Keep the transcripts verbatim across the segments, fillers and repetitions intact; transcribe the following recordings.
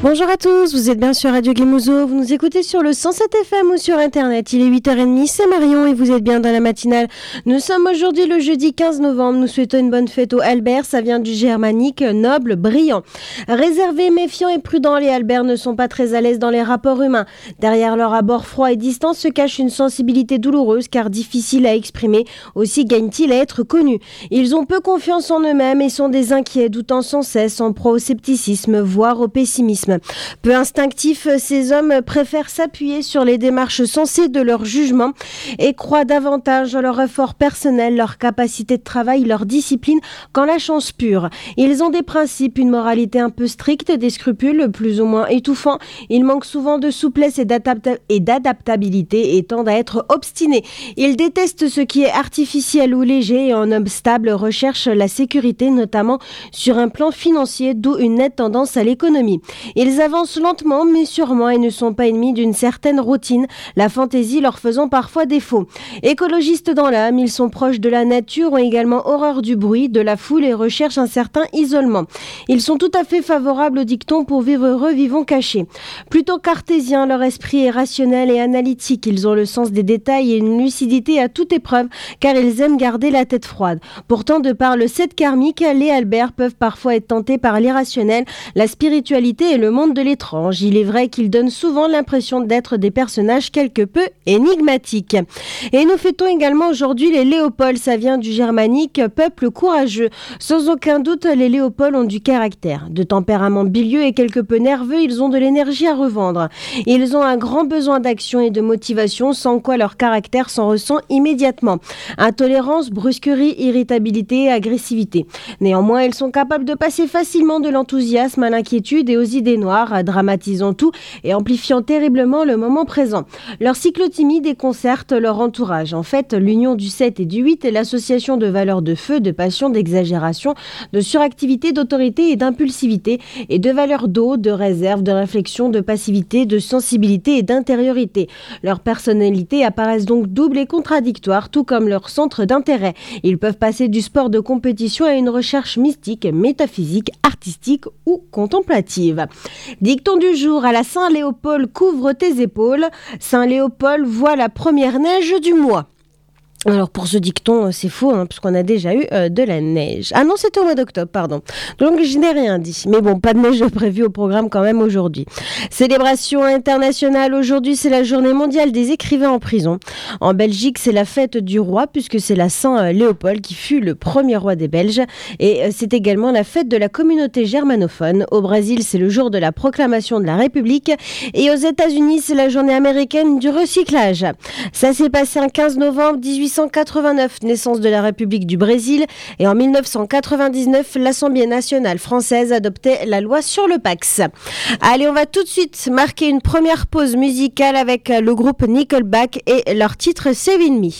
Bonjour à tous, vous êtes bien sur Radio Guimouzo, vous nous écoutez sur le cent sept F M ou sur internet, il est huit heures trente, c'est Marion et vous êtes bien dans la matinale. Nous sommes aujourd'hui le jeudi quinze novembre, nous souhaitons une bonne fête aux Albert, ça vient du germanique noble, brillant. Réservés, méfiants et prudents, les Albert ne sont pas très à l'aise dans les rapports humains. Derrière leur abord froid et distant se cache une sensibilité douloureuse car difficile à exprimer, aussi gagnent-ils à être connus. Ils ont peu confiance en eux-mêmes et sont des inquiets, doutant sans cesse, en proie au scepticisme, voire au pessimisme. Peu instinctifs, ces hommes préfèrent s'appuyer sur les démarches sensées de leur jugement et croient davantage en leur effort personnel, leur capacité de travail, leur discipline qu'en la chance pure. Ils ont des principes, une moralité un peu stricte, des scrupules plus ou moins étouffants. Ils manquent souvent de souplesse et, d'adapta- et d'adaptabilité et tendent à être obstinés. Ils détestent ce qui est artificiel ou léger et en homme stable recherchent la sécurité, notamment sur un plan financier, d'où une nette tendance à l'économie. Ils avancent lentement mais sûrement et ne sont pas ennemis d'une certaine routine, la fantaisie leur faisant parfois défaut. Écologistes dans l'âme, ils sont proches de la nature, ont également horreur du bruit, de la foule et recherchent un certain isolement. Ils sont tout à fait favorables au dicton pour vivre heureux, vivons cachés. Plutôt cartésiens, leur esprit est rationnel et analytique. Ils ont le sens des détails et une lucidité à toute épreuve car ils aiment garder la tête froide. Pourtant, de par le sept karmique, les Albert peuvent parfois être tentés par l'irrationnel, la spiritualité et le monde de l'étrange. Il est vrai qu'ils donnent souvent l'impression d'être des personnages quelque peu énigmatiques. Et nous fêtons également aujourd'hui les Léopolds, ça vient du germanique, peuple courageux. Sans aucun doute, les Léopolds ont du caractère. De tempérament bilieux et quelque peu nerveux, ils ont de l'énergie à revendre. Ils ont un grand besoin d'action et de motivation, sans quoi leur caractère s'en ressent immédiatement. Intolérance, brusquerie, irritabilité, agressivité. Néanmoins, ils sont capables de passer facilement de l'enthousiasme à l'inquiétude et aux idées noires, dramatisant tout et amplifiant terriblement le moment présent. Leur cyclotimie déconcerte leur entourage. En fait, l'union du sept et du huit est l'association de valeurs de feu, de passion, d'exagération, de suractivité, d'autorité et d'impulsivité, et de valeurs d'eau, de réserve, de réflexion, de passivité, de sensibilité et d'intériorité. Leurs personnalités apparaissent donc doubles et contradictoires, tout comme leur centre d'intérêt. Ils peuvent passer du sport de compétition à une recherche mystique, métaphysique, artistique ou contemplative. Dicton du jour, à la Saint-Léopold, couvre tes épaules. Saint-Léopold voit la première neige du mois. Alors pour ce dicton, c'est faux, hein, puisqu'on a déjà eu euh, de la neige. Ah non, c'était au mois d'octobre, pardon. Donc je n'ai rien dit. Mais bon, pas de neige prévue au programme quand même aujourd'hui. Célébration internationale, aujourd'hui c'est la journée mondiale des écrivains en prison. En Belgique, c'est la fête du roi, puisque c'est la Saint-Léopold qui fut le premier roi des Belges. Et euh, c'est également la fête de la communauté germanophone. Au Brésil, c'est le jour de la proclamation de la République. Et aux États-Unis, c'est la journée américaine du recyclage. Ça s'est passé un quinze novembre dix-huit cent quatre-vingt-neuf, naissance de la République du Brésil, et en mille neuf cent quatre-vingt-dix-neuf, l'Assemblée nationale française adoptait la loi sur le Pacs. Allez, on va tout de suite marquer une première pause musicale avec le groupe Nickelback et leur titre Save Me.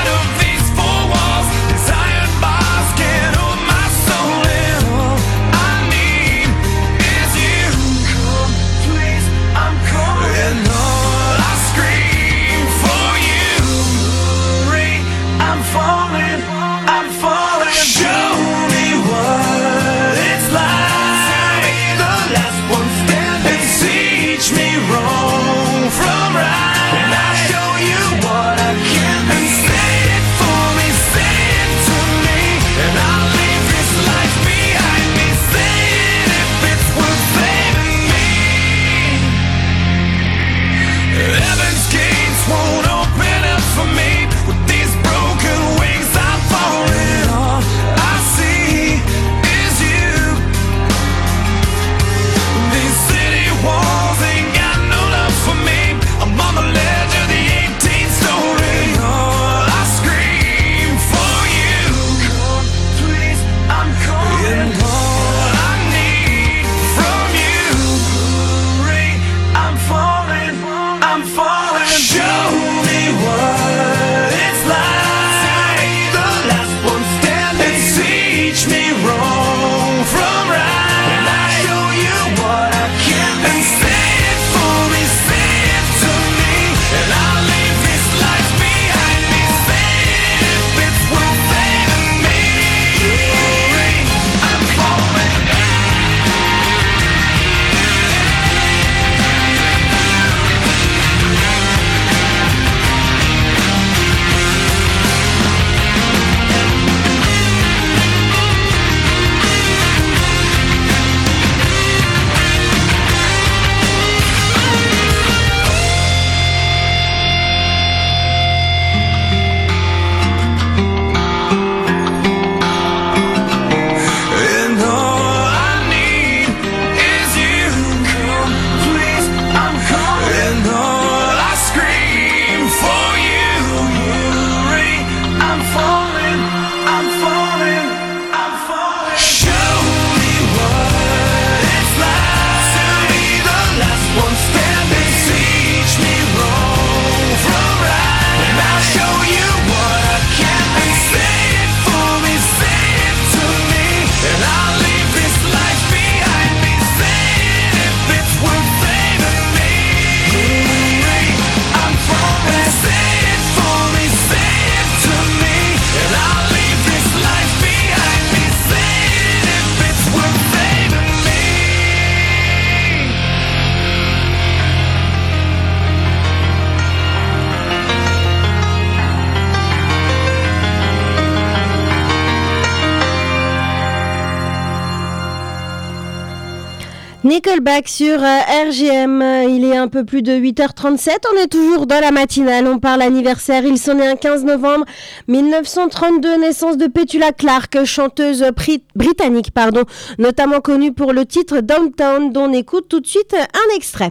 Inside bars can't hold my soul in. Nickelback sur euh, R G M, il est un peu plus de huit heures trente-sept, on est toujours dans la matinale, on parle anniversaire, il s'en est un quinze novembre mille neuf cent trente-deux, naissance de Petula Clark, chanteuse brit- britannique, pardon, notamment connue pour le titre Downtown, dont on écoute tout de suite un extrait.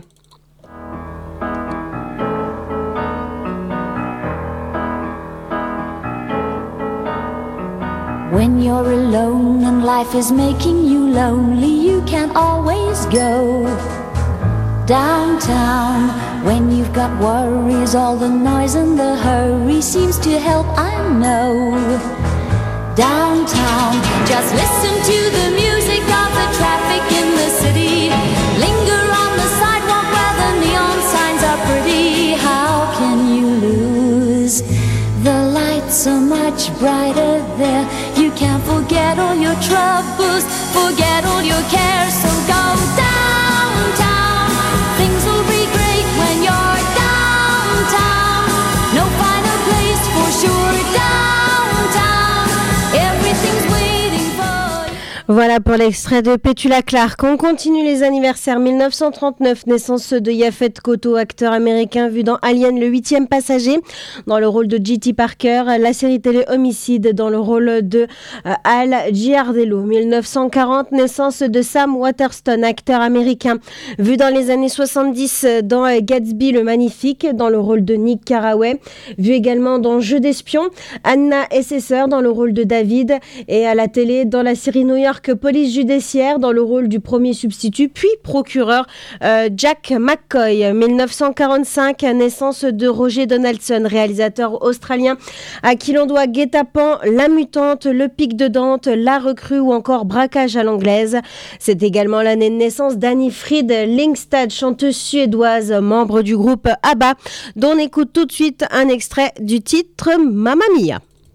When you're alone and life is making you lonely, you can always go downtown. When you've got worries, all the noise and the hurry seems to help, I know. Downtown, just listen to the music of the traffic in the city. Linger on the sidewalk where the neon signs are pretty. How can you lose? The lights are much brighter there. You can't forget all your troubles, forget all your cares. So go downtown. Things will be great when you're downtown. No finer place for sure. Downtown, everything's waiting for you. Voilà pour l'extrait de Petula Clark. On continue les anniversaires. mille neuf cent trente-neuf, naissance de Yaphet Kotto, acteur américain vu dans Alien, le huitième passager, dans le rôle de J T Parker, la série télé Homicide, dans le rôle de euh, Al Giardello. mille neuf cent quarante, naissance de Sam Waterston, acteur américain, vu dans les années soixante-dix dans euh, Gatsby le Magnifique, dans le rôle de Nick Carraway, vu également dans Jeu d'espion, Anna et ses sœurs, dans le rôle de David, et à la télé dans la série New York Police Judiciaire, dans le rôle du premier substitut puis procureur euh, Jack McCoy. mille neuf cent quarante-cinq, naissance de Roger Donaldson, réalisateur australien à qui l'on doit Guet-apens, La Mutante, Le Pic de Dante, La Recrue ou encore Braquage à l'anglaise. C'est également l'année de naissance d'Annie-Frid Lyngstad, chanteuse suédoise, membre du groupe ABBA, dont on écoute tout de suite un extrait du titre Mamma Mia.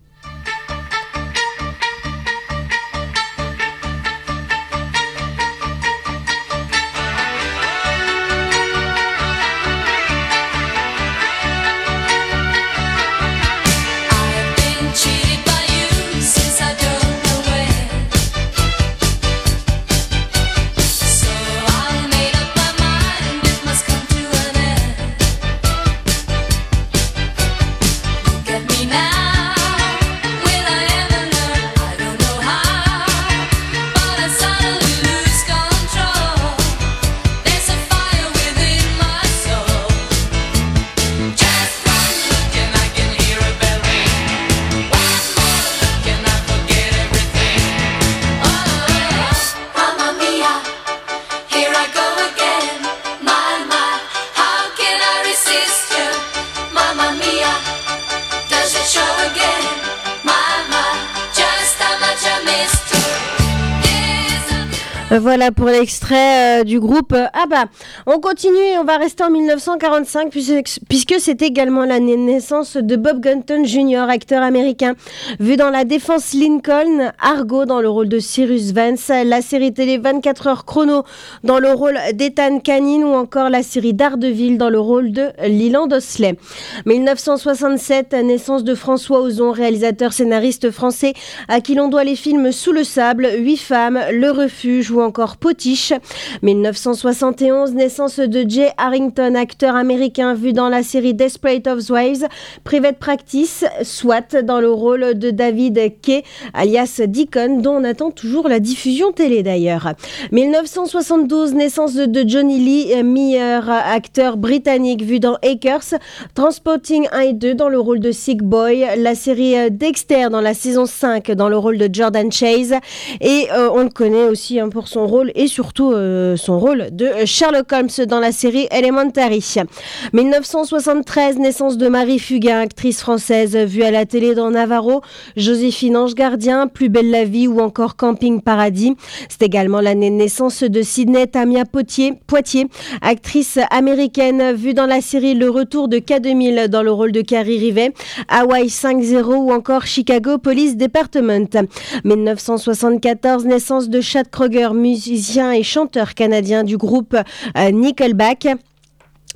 Voilà pour l'extrait euh, du groupe euh, ABBA. On continue et on va rester en mille neuf cent quarante-cinq puisque, puisque c'est également l'année de naissance de Bob Gunton junior, acteur américain, vu dans La Défense Lincoln, Argo dans le rôle de Cyrus Vance, la série télé vingt-quatre heures chrono dans le rôle d'Ethan Canin ou encore la série Daredevil dans le rôle de Leland Osley. mille neuf cent soixante-sept, naissance de François Ozon, réalisateur scénariste français à qui l'on doit les films Sous le sable, Huit femmes, Le refuge ou encore Potiche. mille neuf cent soixante et onze, naissance de Jay Harrington, acteur américain vu dans la série Desperate Housewives, Private Practice, SWAT dans le rôle de David Kay, alias Deacon, dont on attend toujours la diffusion télé d'ailleurs. mille neuf cent soixante-douze, naissance de Johnny Lee Miller, acteur britannique vu dans Acres, Transporting un et deux dans le rôle de Sick Boy, la série Dexter dans la saison cinq dans le rôle de Jordan Chase, et euh, on le connaît aussi hein, pour son rôle et surtout euh, son rôle de Sherlock Holmes dans la série Elementary. mille neuf cent soixante-treize, naissance de Marie Fugain, actrice française vue à la télé dans Navarro, Joséphine Ange Gardien, Plus belle la vie ou encore Camping Paradis. C'est également l'année de naissance de Sydney Tamia Poitier, Poitier, actrice américaine vue dans la série Le Retour de K deux mille dans le rôle de Carrie Rivet, Hawaii cinq zéro ou encore Chicago Police Department. mille neuf cent soixante-quatorze, naissance de Chad Kroeger, musicien et chanteur canadien du groupe euh, Nickelback.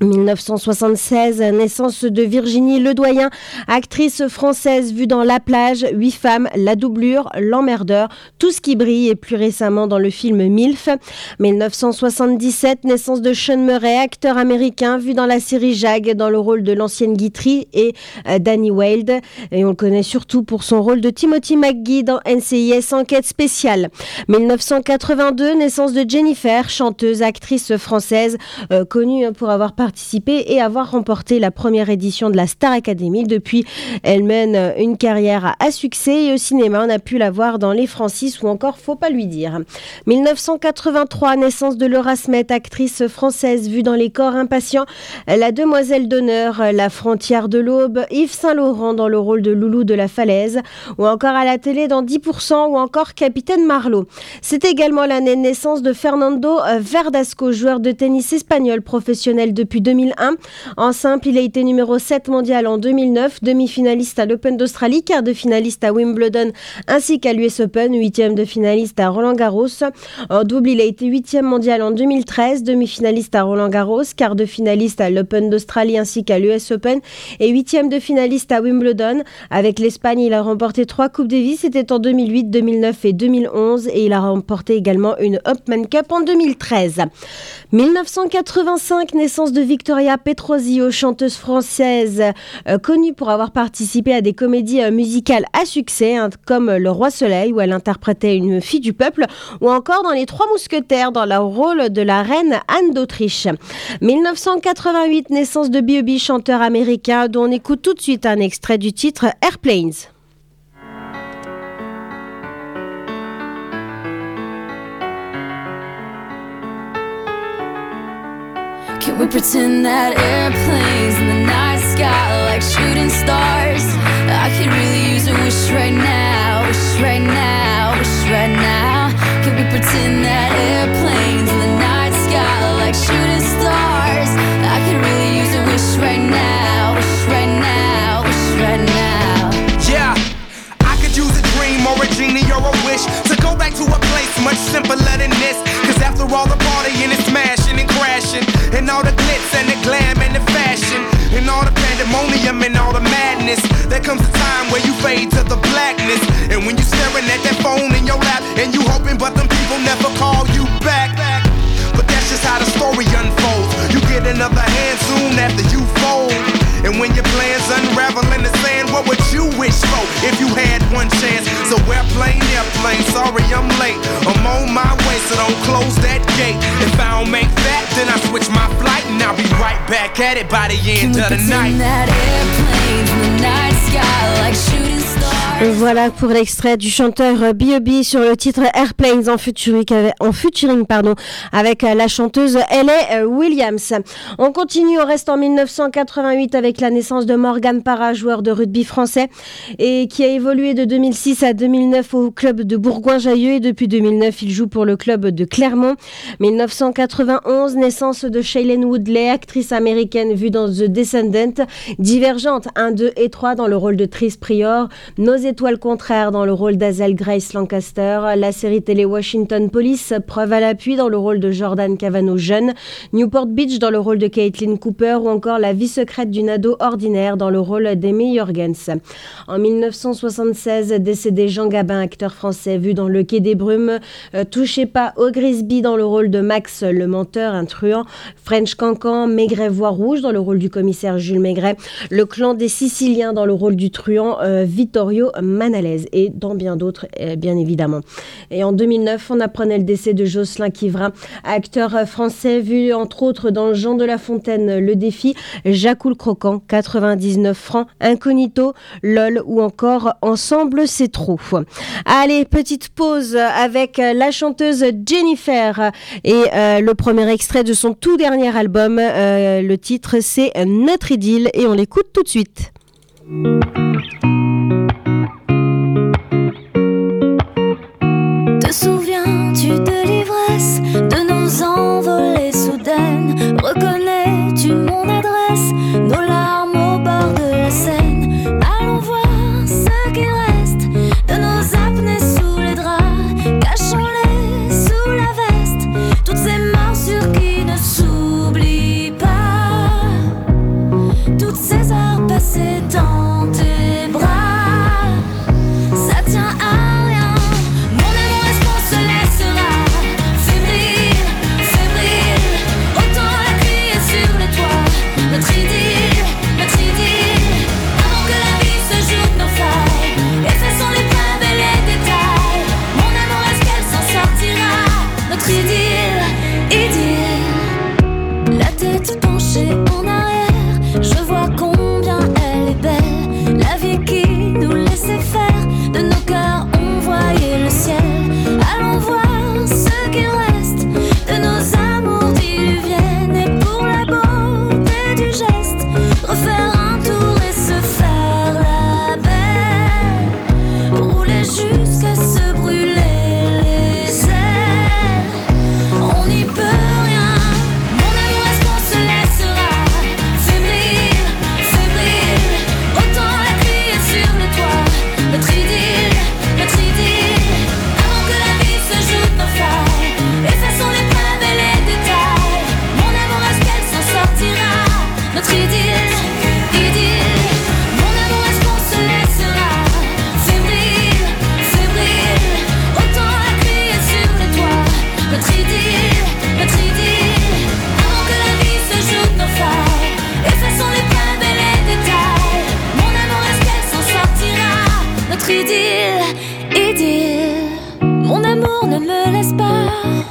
dix-neuf cent soixante-seize, naissance de Virginie Ledoyen, actrice française vue dans La Plage, Huit femmes, La doublure, L'emmerdeur, Tout ce qui brille et plus récemment dans le film Milf. dix-neuf cent soixante-dix-sept, naissance de Sean Murray, acteur américain vu dans la série Jag dans le rôle de l'ancienne Guitry et euh, Danny Wilde. Et on le connaît surtout pour son rôle de Timothy McGee dans N C I S Enquête spéciale. dix-neuf cent quatre-vingt-deux, naissance de Jennifer, chanteuse, actrice française euh, connue pour avoir participé participé et avoir remporté la première édition de la Star Academy. Depuis, elle mène une carrière à succès et au cinéma, on a pu la voir dans Les Francis ou encore Faut pas lui dire. dix-neuf cent quatre-vingt-trois, naissance de Laura Smet, actrice française vue dans Les corps impatients, La demoiselle d'honneur, La frontière de l'aube, Yves Saint-Laurent dans le rôle de Loulou de la Falaise ou encore à la télé dans dix pour cent ou encore Capitaine Marlowe. C'est également l'année de naissance de Fernando Verdasco, joueur de tennis espagnol professionnel depuis deux mille un. En simple, il a été numéro sept mondial en deux mille neuf, demi-finaliste à l'Open d'Australie, quart de finaliste à Wimbledon ainsi qu'à l'U S Open, huitième de finaliste à Roland-Garros. En double, il a été huitième mondial en deux mille treize, demi-finaliste à Roland-Garros, quart de finaliste à l'Open d'Australie ainsi qu'à l'U S Open et huitième de finaliste à Wimbledon. Avec l'Espagne, il a remporté trois Coupes Davis, c'était en deux mille huit, deux mille neuf et deux mille onze et il a remporté également une Hopman Cup en deux mille treize. dix-neuf cent quatre-vingt-cinq, naissance de Victoria Petrosio, chanteuse française euh, connue pour avoir participé à des comédies euh, musicales à succès hein, comme Le Roi Soleil où elle interprétait une fille du peuple ou encore dans Les Trois Mousquetaires dans le rôle de la reine Anne d'Autriche. dix-neuf cent quatre-vingt-huit, naissance de B O B, chanteur américain dont on écoute tout de suite un extrait du titre Airplanes. Can we pretend that airplanes in the night sky like shooting stars? I could really use a wish right now, wish right now, wish right now. Can we pretend that airplanes in the night sky like shooting stars? I could really use a wish right now, wish right now, wish right now. Yeah, I could use a dream or a genie or a wish to go back to a place much simpler than this. Cause after all the partying and smashing and crashing and all the glitz and the glam and the fashion and all the pandemonium and all the madness, there comes a time where you fade to the blackness. And when you staring at that phone in your lap and you hoping but them people never call you back. But that's just how the story unfolds. You get another hand soon after you fold. And when your plans unravel in the sand, what would you wish for if you had one chance? So airplane, airplane, sorry I'm late. I'm on my way, so don't close that gate. If I don't make that, then I switch my flight and I'll be right back at it by the end of the night. That airplane in the night sky like shooting stars. Voilà pour l'extrait du chanteur B O B sur le titre Airplanes en featuring, en featuring pardon, avec la chanteuse L A Williams. On continue, on reste en dix-neuf cent quatre-vingt-huit avec la naissance de Morgan Parra, joueur de rugby français et qui a évolué de deux mille six à deux mille neuf au club de Bourgoin-Jallieu et depuis deux mille neuf il joue pour le club de Clermont. dix-neuf cent quatre-vingt-onze, naissance de Shailene Woodley, actrice américaine vue dans The Descendant, Divergente un, deux et trois dans le rôle de Tris Prior, Nos étoiles contraires dans le rôle d'Hazel Grace Lancaster, la série télé Washington Police, Preuve à l'appui dans le rôle de Jordan Cavano jeune, Newport Beach dans le rôle de Caitlin Cooper ou encore La vie secrète d'une ado ordinaire dans le rôle d'Amy Jorgens. En dix-neuf cent soixante-seize, décédé Jean Gabin, acteur français vu dans Le Quai des Brumes, euh, Touchez pas au Grisby dans le rôle de Max le menteur, un truand, French Cancan, Maigret Voix Rouge dans le rôle du commissaire Jules Maigret, Le Clan des Siciliens dans le rôle du truand euh, Vittorio Manalese et dans bien d'autres euh, bien évidemment. Et en deux mille neuf, on apprenait le décès de Jocelyn Quivrin, acteur français vu entre autres dans Jean de La Fontaine, Le Défi, Jacques le Croquant, quatre-vingt-dix-neuf francs, Incognito, LOL ou encore Ensemble c'est trop. Allez, petite pause avec la chanteuse Jennifer et euh, le premier extrait de son tout dernier album. Euh, le titre c'est Notre idylle et on l'écoute tout de suite. Te souviens-tu de l'ivresse, de nos envolées soudaines? Reconnais-tu mon adresse, nos larmes au bord de la Seine? Allons voir ce qui reste de nos apnées sous les draps, cachons-les sous la veste, toutes ces morsures qui ne s'oublient pas. toutes ces heures passées dans tes bras, ça tient à rien. Mon amour, est-ce qu'on se laissera fébrile, fébrile? Autant la crier sur les toits, notre idylle, notre idylle, avant que la vie se joue de nos failles. Effaçons les preuves et les détails. Mon amour, est-ce qu'elle s'en sortira? Notre idylle, idylle. La tête penchée en arrière, je vois combien elle est belle. La vie qui nous laissait faire, de nos cœurs on voyait le ciel. Allons voir ce qu'il reste de nos amours diluviennes. Et pour la beauté du geste, refaire un tour et se faire la belle. Rouler jusqu'à se brûler les ailes, on n'y peut rien. Mon amour, est-ce qu'on se laissera fébrile, fébrile? Autant la crier sur le toit, notre idylle, notre idylle, avant que la vie se joue de nos failles. Effaçons les preuves et les détails. Mon amour, est-ce qu'elle s'en sortira? Notre idylle, idylle. Mon amour, est-ce qu'on se laissera fébrile, fébrile? Autant la crier sur le toit, notre idylle, notre idylle, avant que la vie se joue de nos failles. Effaçons les preuves et les détails. Mon amour, est-ce qu'elle s'en sortira? Notre idylle, idylle. Mon amour, ne me laisse pas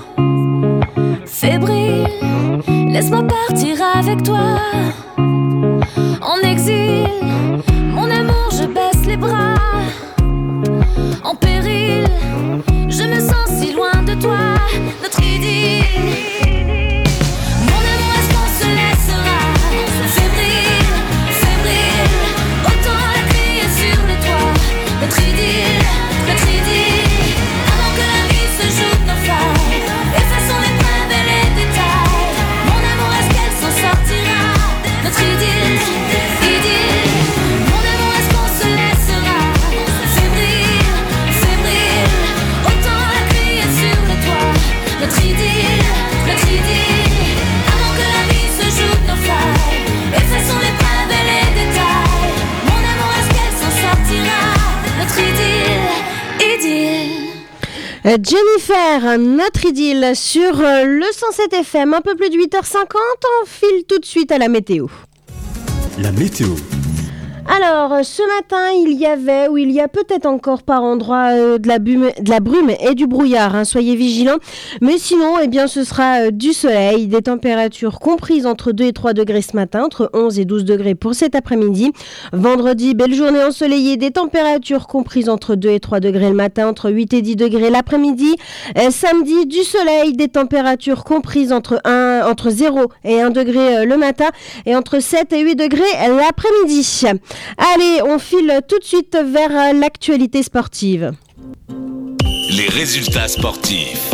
fébrile, laisse-moi partir avec toi en exil. Mon amour, je baisse les bras en péril, je me sens si loin de toi, notre idylle. Mon amour, est-ce qu'on se laissera fébrile, fébrile? Autant la crier sur le toit, notre idylle, notre idylle, avant que la vie se joue de nos failles. Effaçons les preuves et les détails. Mon amour, est-ce qu'elle s'en sortira? Notre idylle, idylle. Mon amour, est-ce qu'on se laissera fébrile, fébrile? Autant la crier sur le toit, notre idylle, notre idylle, avant que la vie se joue de nos failles. Effaçons les preuves et les détails. Mon amour, est-ce qu'elle s'en sortira? Notre idylle, idylle. Euh, Jennifer, notre idylle sur euh, le cent sept F M, un peu plus de huit heures cinquante, on file tout de suite à la météo. La météo. Alors, euh, ce matin, il y avait, ou il y a peut-être encore par endroits euh, de, la bume, de la brume et du brouillard, hein, soyez vigilants. Mais sinon, eh bien, ce sera euh, du soleil, des températures comprises entre deux et trois degrés ce matin, entre onze et douze degrés pour cet après-midi. Vendredi, belle journée ensoleillée, des températures comprises entre deux et trois degrés le matin, entre huit et dix degrés l'après-midi. Euh, samedi, du soleil, des températures comprises entre, un, entre zéro et un degré euh, le matin, et entre sept et huit degrés l'après-midi. Allez, on file tout de suite vers l'actualité sportive. Les résultats sportifs.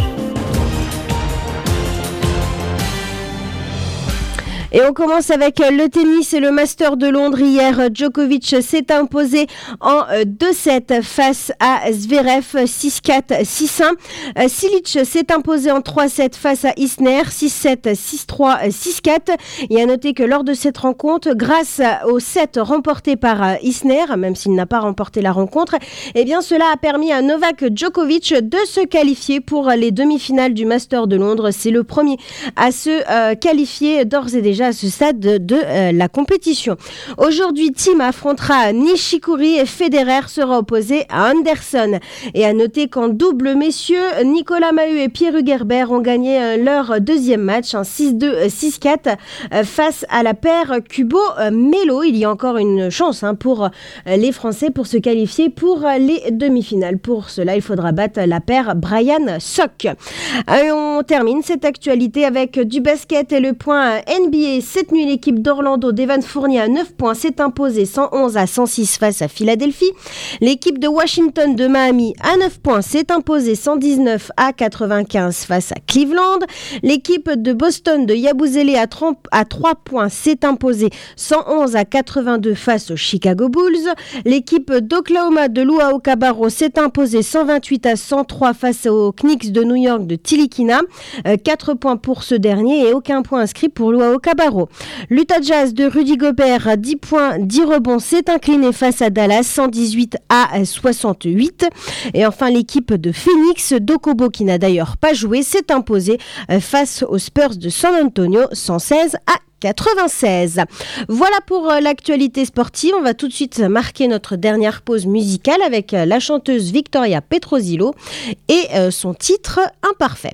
Et on commence avec le tennis et le Master de Londres. Hier, Djokovic s'est imposé en deux sept face à Zverev, six quatre, six un. Silic s'est imposé en trois sept face à Isner, six sept, six trois, six quatre. Et à noter que lors de cette rencontre, grâce au set remporté par Isner, même s'il n'a pas remporté la rencontre, eh bien cela a permis à Novak Djokovic de se qualifier pour les demi-finales du Master de Londres. C'est le premier à se euh, qualifier d'ores et déjà à ce stade de, de euh, la compétition. Aujourd'hui, Thiem affrontera Nishikori et Federer sera opposé à Anderson. Et à noter qu'en double messieurs, Nicolas Mahut et Pierre Hugerbert ont gagné euh, leur deuxième match, un six deux, six quatre euh, face à la paire Cubo-Melo. Il y a encore une chance hein, pour euh, les Français pour se qualifier pour euh, les demi-finales. Pour cela, il faudra battre la paire Brian Sock. Et on termine cette actualité avec du basket et le point N B A. Cette nuit, l'équipe d'Orlando d'Evan Fournier à neuf points s'est imposée cent onze à cent six face à Philadelphie. L'équipe de Washington de Miami à neuf points s'est imposée cent dix-neuf à quatre-vingt-quinze face à Cleveland. L'équipe de Boston de Yabusele à trois points s'est imposée cent onze à quatre-vingt-deux face aux Chicago Bulls. L'équipe d'Oklahoma de Luau Cabarro s'est imposée cent vingt-huit à cent trois face aux Knicks de New York de Tilikina. Euh, quatre points pour ce dernier et aucun point inscrit pour Luau Cabarro. Barreau. L'Utah Jazz de Rudy Gobert, dix points, dix rebonds, s'est incliné face à Dallas, cent dix-huit à soixante-huit. Et enfin, l'équipe de Phoenix, d'Okobo, qui n'a d'ailleurs pas joué, s'est imposée face aux Spurs de San Antonio, cent seize à quatre-vingt-seize. Voilà pour l'actualité sportive. On va tout de suite marquer notre dernière pause musicale avec la chanteuse Victoria Petrosilo et son titre Imparfait.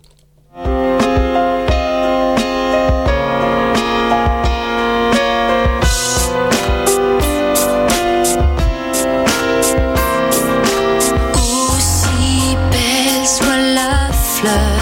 Aussi belle soit la fleur,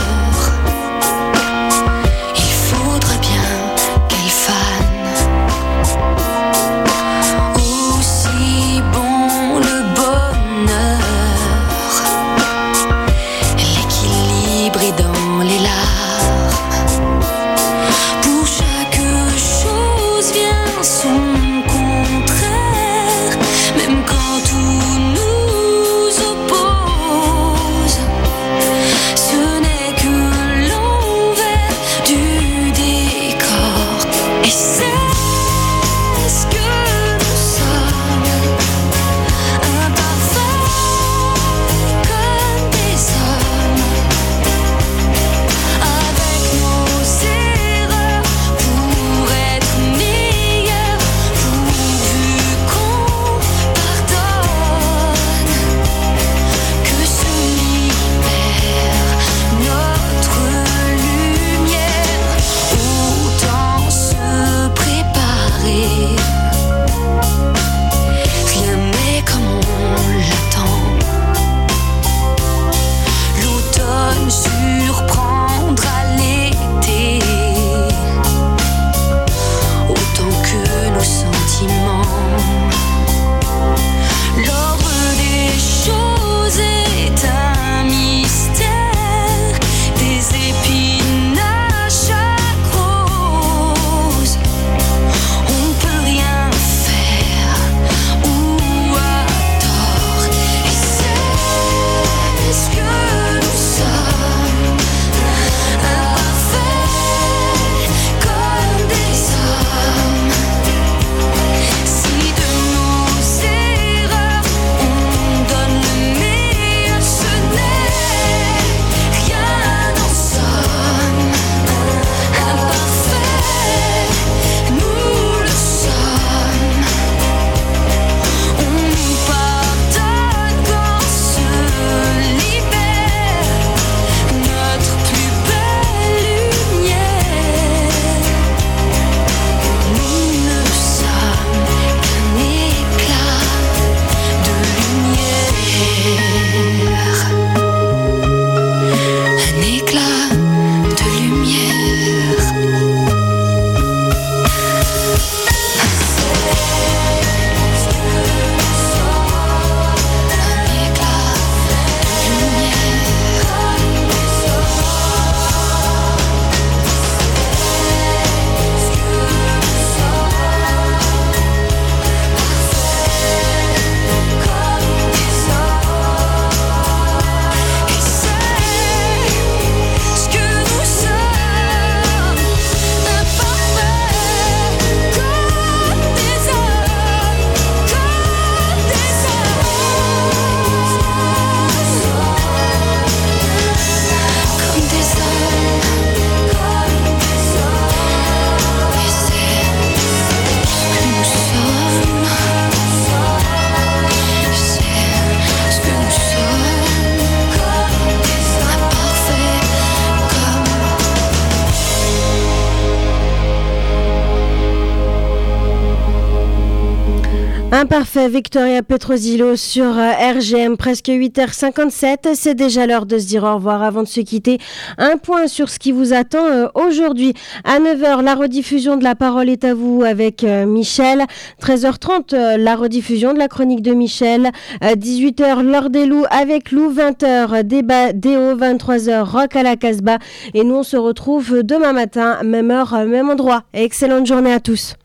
Imparfait, Victoria Petrosilo sur R G M, presque huit heures cinquante-sept. C'est déjà l'heure de se dire au revoir avant de se quitter. Un point sur ce qui vous attend euh, aujourd'hui. À neuf heures, la rediffusion de La Parole est à vous avec euh, Michel. treize heures trente, euh, la rediffusion de la chronique de Michel. Euh, dix-huit heures, l'heure des loups avec Lou. vingt heures, débat Déo. vingt-trois heures, rock à la Casbah. Et nous, on se retrouve demain matin, même heure, même endroit. Excellente journée à tous.